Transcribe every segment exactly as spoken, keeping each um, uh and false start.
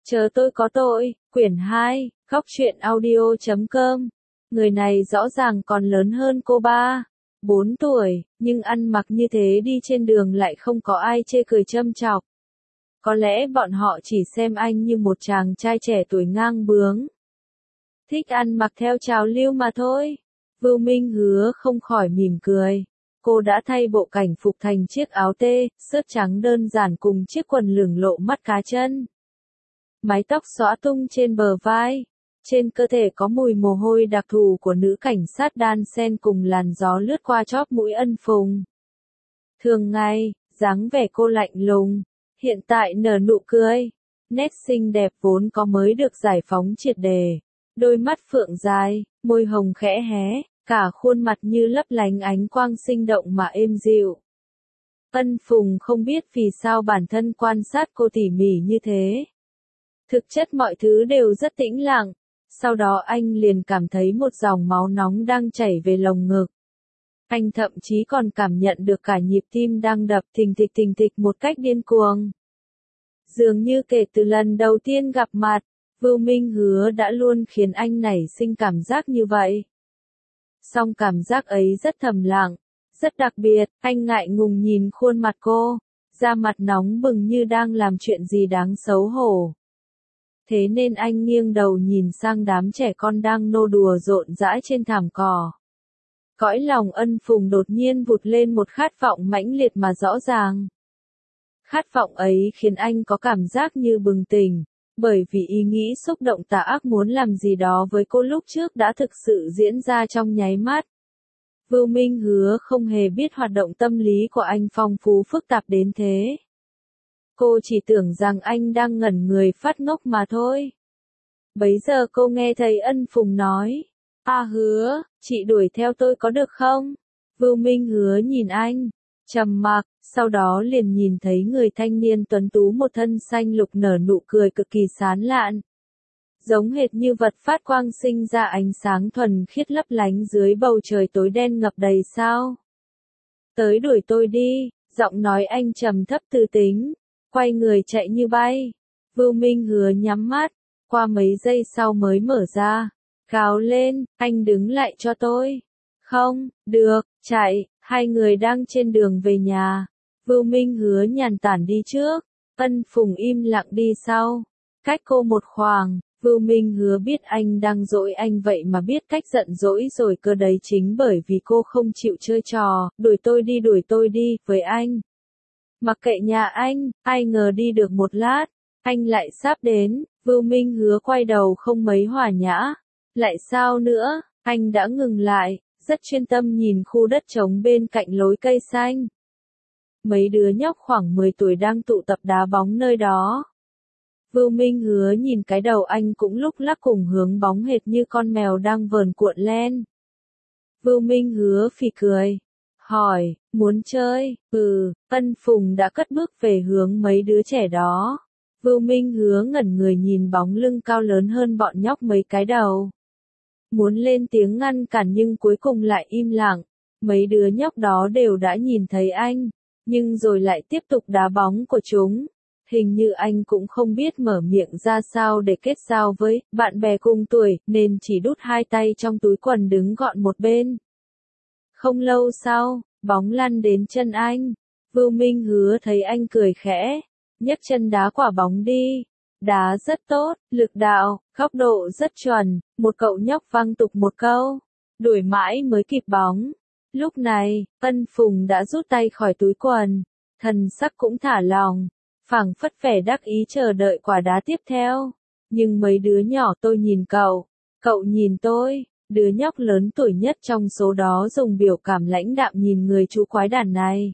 Chờ tôi có tội, quyển hai, góc truyện audio chấm com. Người này rõ ràng còn lớn hơn cô ba, bốn tuổi, nhưng ăn mặc như thế đi trên đường lại không có ai chê cười châm chọc. Có lẽ bọn họ chỉ xem anh như một chàng trai trẻ tuổi ngang bướng, thích ăn mặc theo trào lưu mà thôi. Vưu Minh Hứa không khỏi mỉm cười. Cô đã thay bộ cảnh phục thành chiếc áo tê, sớt trắng đơn giản cùng chiếc quần lửng lộ mắt cá chân. Mái tóc xõa tung trên bờ vai. Trên cơ thể có mùi mồ hôi đặc thù của nữ cảnh sát đan xen cùng làn gió lướt qua chóp mũi Ân Phùng. Thường ngày, dáng vẻ cô lạnh lùng, hiện tại nở nụ cười. Nét xinh đẹp vốn có mới được giải phóng triệt đề. Đôi mắt phượng dài, môi hồng khẽ hé, cả khuôn mặt như lấp lánh ánh quang sinh động mà êm dịu. Ân Phùng không biết vì sao bản thân quan sát cô tỉ mỉ như thế. Thực chất mọi thứ đều rất tĩnh lặng, sau đó anh liền cảm thấy một dòng máu nóng đang chảy về lồng ngực. Anh thậm chí còn cảm nhận được cả nhịp tim đang đập thình thịch thình thịch một cách điên cuồng. Dường như kể từ lần đầu tiên gặp mặt, Vưu Minh Hứa đã luôn khiến anh nảy sinh cảm giác như vậy. Song cảm giác ấy rất thầm lặng, rất đặc biệt, anh ngại ngùng nhìn khuôn mặt cô, da mặt nóng bừng như đang làm chuyện gì đáng xấu hổ. Thế nên anh nghiêng đầu nhìn sang đám trẻ con đang nô đùa rộn rã trên thảm cỏ. Cõi lòng Ân Phùng đột nhiên vụt lên một khát vọng mãnh liệt mà rõ ràng. Khát vọng ấy khiến anh có cảm giác như bừng tỉnh, bởi vì ý nghĩ xúc động tà ác muốn làm gì đó với cô lúc trước đã thực sự diễn ra trong nháy mắt. Vưu Minh Hứa không hề biết hoạt động tâm lý của anh phong phú phức tạp đến thế. Cô chỉ tưởng rằng anh đang ngẩn người phát ngốc mà thôi. Bấy giờ cô nghe thấy Ân Phùng nói, "A Hứa, chị đuổi theo tôi có được không?" Vưu Minh Hứa nhìn anh, trầm mặc, sau đó liền nhìn thấy người thanh niên tuấn tú một thân xanh lục nở nụ cười cực kỳ sán lạn. Giống hệt như vật phát quang sinh ra ánh sáng thuần khiết lấp lánh dưới bầu trời tối đen ngập đầy sao. "Tới đuổi tôi đi," giọng nói anh trầm thấp tư tính, quay người chạy như bay. Vưu Minh Hứa nhắm mắt, qua mấy giây sau mới mở ra, gào lên, "Anh đứng lại cho tôi." "Không, được, chạy." Hai người đang trên đường về nhà. Vưu Minh Hứa nhàn tản đi trước, Ân Phùng im lặng đi sau. Cách cô một khoảng, Vưu Minh Hứa biết anh đang dỗi anh vậy mà biết cách giận dỗi rồi cơ đấy chính bởi vì cô không chịu chơi trò, đuổi tôi đi đuổi tôi đi, với anh. Mặc kệ nhà anh, ai ngờ đi được một lát, anh lại sắp đến, Vưu Minh Hứa quay đầu không mấy hòa nhã. "Lại sao nữa?" Anh đã ngừng lại, rất chuyên tâm nhìn khu đất trống bên cạnh lối cây xanh. Mấy đứa nhóc khoảng mười tuổi đang tụ tập đá bóng nơi đó. Vưu Minh Hứa nhìn cái đầu anh cũng lúc lắc cùng hướng bóng hệt như con mèo đang vờn cuộn len. Vưu Minh Hứa phì cười, hỏi, "Muốn chơi?" "Ừ." Ân Phùng đã cất bước về hướng mấy đứa trẻ đó. Vưu Minh Hứa ngẩn người nhìn bóng lưng cao lớn hơn bọn nhóc mấy cái đầu. Muốn lên tiếng ngăn cản nhưng cuối cùng lại im lặng. Mấy đứa nhóc đó đều đã nhìn thấy anh, nhưng rồi lại tiếp tục đá bóng của chúng. Hình như anh cũng không biết mở miệng ra sao để kết giao với bạn bè cùng tuổi, nên chỉ đút hai tay trong túi quần đứng gọn một bên. Không lâu sau, bóng lăn đến chân anh. Vưu Minh Hứa thấy anh cười khẽ, nhấc chân đá quả bóng đi. Đá rất tốt, lực đạo, góc độ rất chuẩn, một cậu nhóc văng tục một câu. Đuổi mãi mới kịp bóng. Lúc này, Ân Phùng đã rút tay khỏi túi quần, thần sắc cũng thả lỏng, phảng phất vẻ đắc ý chờ đợi quả đá tiếp theo. Nhưng mấy đứa nhỏ tôi nhìn cậu, cậu nhìn tôi, đứa nhóc lớn tuổi nhất trong số đó dùng biểu cảm lãnh đạm nhìn người chú quái đản này.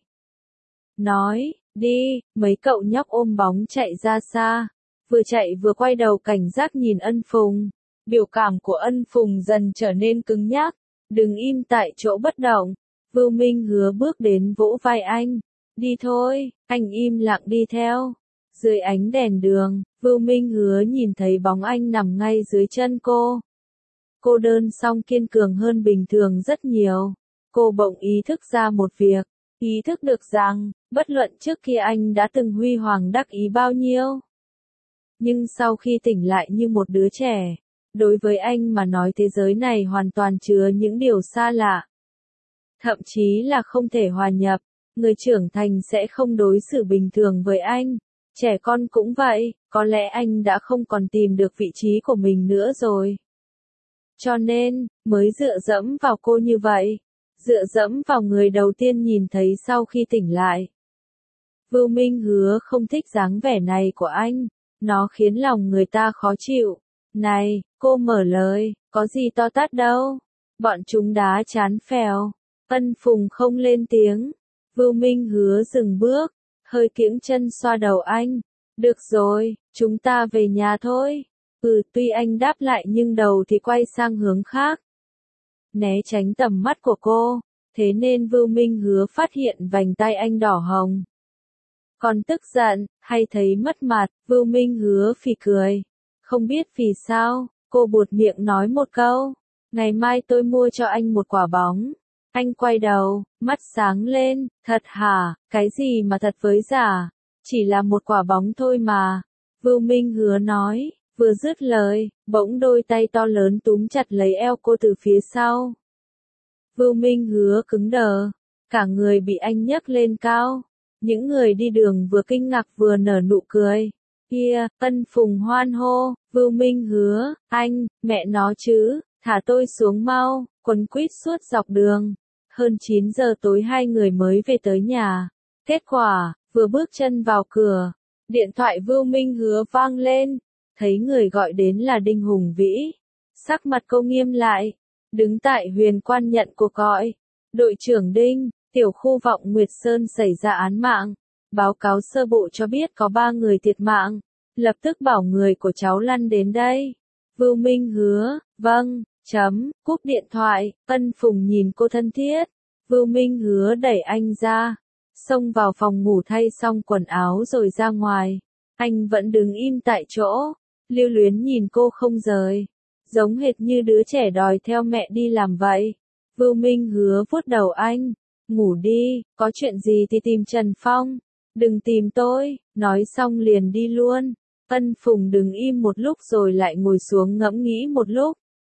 Nói, "Đi." Mấy cậu nhóc ôm bóng chạy ra xa. Vừa chạy vừa quay đầu cảnh giác nhìn Ân Phùng. Biểu cảm của Ân Phùng dần trở nên cứng nhắc. "Đừng im tại chỗ bất động." Vưu Minh Hứa bước đến vỗ vai anh. "Đi thôi." Anh im lặng đi theo. Dưới ánh đèn đường, Vưu Minh Hứa nhìn thấy bóng anh nằm ngay dưới chân cô. Cô đơn song kiên cường hơn bình thường rất nhiều. Cô bỗng ý thức ra một việc. Ý thức được rằng, bất luận trước kia anh đã từng huy hoàng đắc ý bao nhiêu, nhưng sau khi tỉnh lại như một đứa trẻ. Đối với anh mà nói thế giới này hoàn toàn chứa những điều xa lạ. Thậm chí là không thể hòa nhập, người trưởng thành sẽ không đối xử bình thường với anh. Trẻ con cũng vậy, có lẽ anh đã không còn tìm được vị trí của mình nữa rồi. Cho nên, mới dựa dẫm vào cô như vậy. Dựa dẫm vào người đầu tiên nhìn thấy sau khi tỉnh lại. Vưu Minh Hứa không thích dáng vẻ này của anh, nó khiến lòng người ta khó chịu. Này, cô mở lời, có gì to tát đâu. Bọn chúng đá chán phèo. Ân Phùng không lên tiếng. Vưu Minh Hứa dừng bước, hơi kiễng chân xoa đầu anh. Được rồi, chúng ta về nhà thôi. Ừ, tuy anh đáp lại nhưng đầu thì quay sang hướng khác. Né tránh tầm mắt của cô, thế nên Vưu Minh Hứa phát hiện vành tay anh đỏ hồng. Còn tức giận, hay thấy mất mặt, Vưu Minh Hứa phì cười. Không biết vì sao, cô buột miệng nói một câu. Ngày mai tôi mua cho anh một quả bóng. Anh quay đầu, mắt sáng lên, thật hả, cái gì mà thật với giả, chỉ là một quả bóng thôi mà. Vưu Minh Hứa nói, vừa dứt lời, bỗng đôi tay to lớn túm chặt lấy eo cô từ phía sau. Vưu Minh Hứa cứng đờ, cả người bị anh nhấc lên cao. Những người đi đường vừa kinh ngạc vừa nở nụ cười. Kia, Ân Phùng hoan hô, Vưu Minh Hứa, anh, mẹ nó chứ, thả tôi xuống mau, quấn quýt suốt dọc đường. Hơn chín giờ tối hai người mới về tới nhà. Kết quả, vừa bước chân vào cửa, điện thoại Vưu Minh Hứa vang lên, thấy người gọi đến là Đinh Hùng Vĩ. Sắc mặt cô nghiêm lại, đứng tại huyền quan nhận cuộc gọi. Đội trưởng Đinh, tiểu khu Vọng Nguyệt Sơn xảy ra án mạng. Báo cáo sơ bộ cho biết có ba người thiệt mạng. Lập tức bảo người của cháu lăn đến đây. Vưu Minh Hứa, vâng, chấm, cúp điện thoại. Ân Phùng nhìn cô thân thiết. Vưu Minh Hứa đẩy anh ra, xông vào phòng ngủ thay xong quần áo rồi ra ngoài. Anh vẫn đứng im tại chỗ, lưu luyến nhìn cô không rời, giống hệt như đứa trẻ đòi theo mẹ đi làm vậy. Vưu Minh Hứa vuốt đầu anh, ngủ đi, có chuyện gì thì tìm Trần Phong, đừng tìm tôi, nói xong liền đi luôn. Ân Phùng đứng im một lúc rồi lại ngồi xuống ngẫm nghĩ một lúc.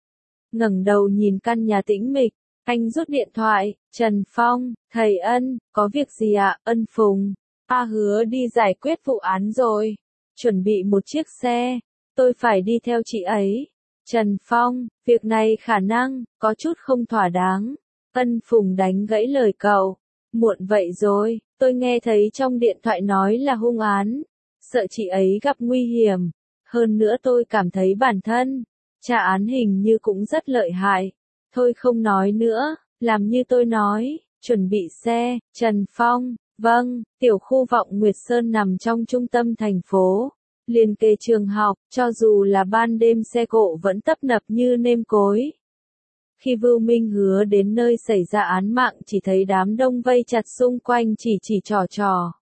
Ngẩng đầu nhìn căn nhà tĩnh mịch, anh rút điện thoại, Trần Phong, thầy Ân, có việc gì ạ, Ân Phùng? A Hứa đi giải quyết vụ án rồi, chuẩn bị một chiếc xe, tôi phải đi theo chị ấy. Trần Phong, việc này khả năng, có chút không thỏa đáng. Ân Phùng đánh gãy lời cậu, muộn vậy rồi, tôi nghe thấy trong điện thoại nói là hung án, sợ chị ấy gặp nguy hiểm, hơn nữa tôi cảm thấy bản thân, trả án hình như cũng rất lợi hại. Thôi không nói nữa, làm như tôi nói, chuẩn bị xe. Trần Phong, vâng, tiểu khu Vọng Nguyệt Sơn nằm trong trung tâm thành phố, liền kề trường học, cho dù là ban đêm xe cộ vẫn tấp nập như nêm cối. Khi Vưu Minh Hứa đến nơi xảy ra án mạng chỉ thấy đám đông vây chặt xung quanh chỉ chỉ trò trò.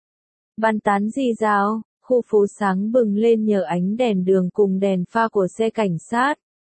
Bàn tán rì rào, khu phố sáng bừng lên nhờ ánh đèn đường cùng đèn pha của xe cảnh sát.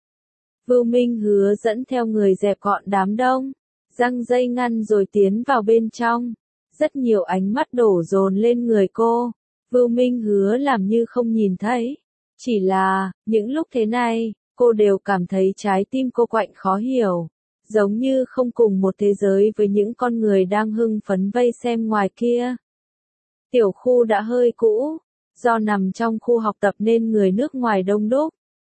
Vưu Minh Hứa dẫn theo người dẹp gọn đám đông, giăng dây ngăn rồi tiến vào bên trong. Rất nhiều ánh mắt đổ dồn lên người cô. Vưu Minh Hứa làm như không nhìn thấy. Chỉ là, những lúc thế này, cô đều cảm thấy trái tim cô quạnh khó hiểu. Giống như không cùng một thế giới với những con người đang hưng phấn vây xem ngoài kia. Tiểu khu đã hơi cũ, do nằm trong khu học tập nên người nước ngoài đông đúc.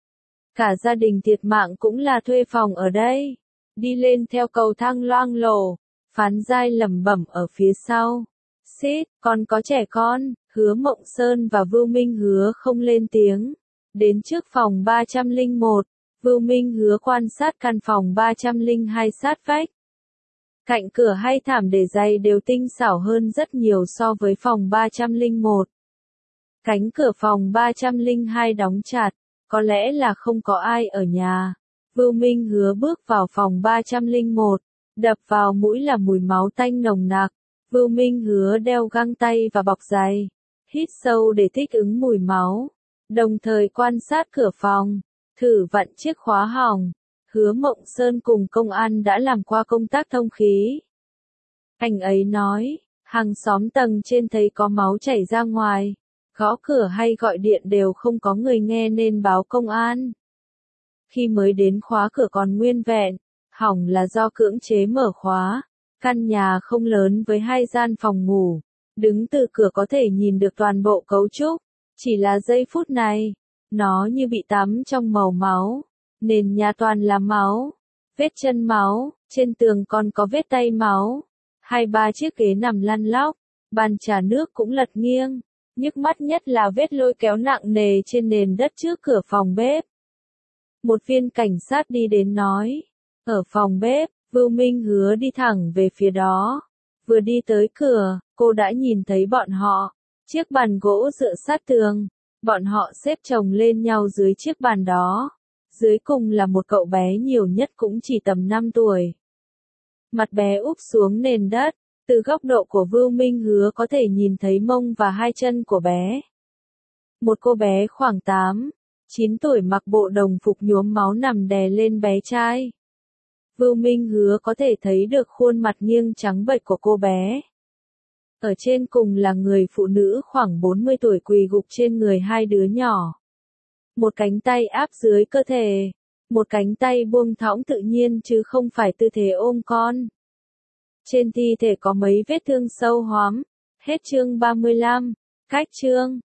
Cả gia đình thiệt mạng cũng là thuê phòng ở đây. Đi lên theo cầu thang loang lổ, Phán Giai lẩm bẩm ở phía sau. Xít, còn có trẻ con, Hứa Mộng Sơn và Vưu Minh Hứa không lên tiếng. Đến trước phòng ba trăm lẻ một, Vưu Minh Hứa quan sát căn phòng ba trăm lẻ hai sát vách. Cạnh cửa hay thảm để giày đều tinh xảo hơn rất nhiều so với phòng ba trăm lẻ một. Cánh cửa phòng ba trăm lẻ hai đóng chặt, có lẽ là không có ai ở nhà. Vưu Minh Hứa bước vào phòng ba trăm lẻ một, đập vào mũi là mùi máu tanh nồng nặc. Vưu Minh Hứa đeo găng tay và bọc giày, hít sâu để thích ứng mùi máu, đồng thời quan sát cửa phòng, thử vặn chiếc khóa hỏng. Hứa Mộng Sơn cùng công an đã làm qua công tác thông khí. Anh ấy nói, hàng xóm tầng trên thấy có máu chảy ra ngoài, Gõ cửa hay gọi điện đều không có người nghe nên báo công an. Khi mới đến khóa cửa còn nguyên vẹn, hỏng là do cưỡng chế mở khóa. Căn nhà không lớn với hai gian phòng ngủ, đứng từ cửa có thể nhìn được toàn bộ cấu trúc. Chỉ là giây phút này, nó như bị tắm trong màu máu. Nền nhà toàn là máu, vết chân máu, trên tường còn có vết tay máu. Hai ba chiếc ghế nằm lăn lóc, bàn trà nước cũng lật nghiêng. Nhức mắt nhất là vết lôi kéo nặng nề trên nền đất trước cửa phòng bếp. Một viên cảnh sát đi đến nói, ở phòng bếp, Vưu Minh Hứa đi thẳng về phía đó. Vừa đi tới cửa, cô đã nhìn thấy bọn họ. Chiếc bàn gỗ dựa sát tường, bọn họ xếp chồng lên nhau dưới chiếc bàn đó. Dưới cùng là một cậu bé nhiều nhất cũng chỉ tầm năm tuổi. Mặt bé úp xuống nền đất, từ góc độ của Vưu Minh Hứa có thể nhìn thấy mông và hai chân của bé. Một cô bé khoảng tám, chín tuổi mặc bộ đồng phục nhuốm máu nằm đè lên bé trai. Vưu Minh Hứa có thể thấy được khuôn mặt nghiêng trắng bệch của cô bé. Ở trên cùng là người phụ nữ khoảng bốn mươi tuổi quỳ gục trên người hai đứa nhỏ. Một cánh tay áp dưới cơ thể, một cánh tay buông thõng tự nhiên chứ không phải tư thế ôm con. Trên thi thể có mấy vết thương sâu hoắm. Hết chương ba mươi lăm. Cách chương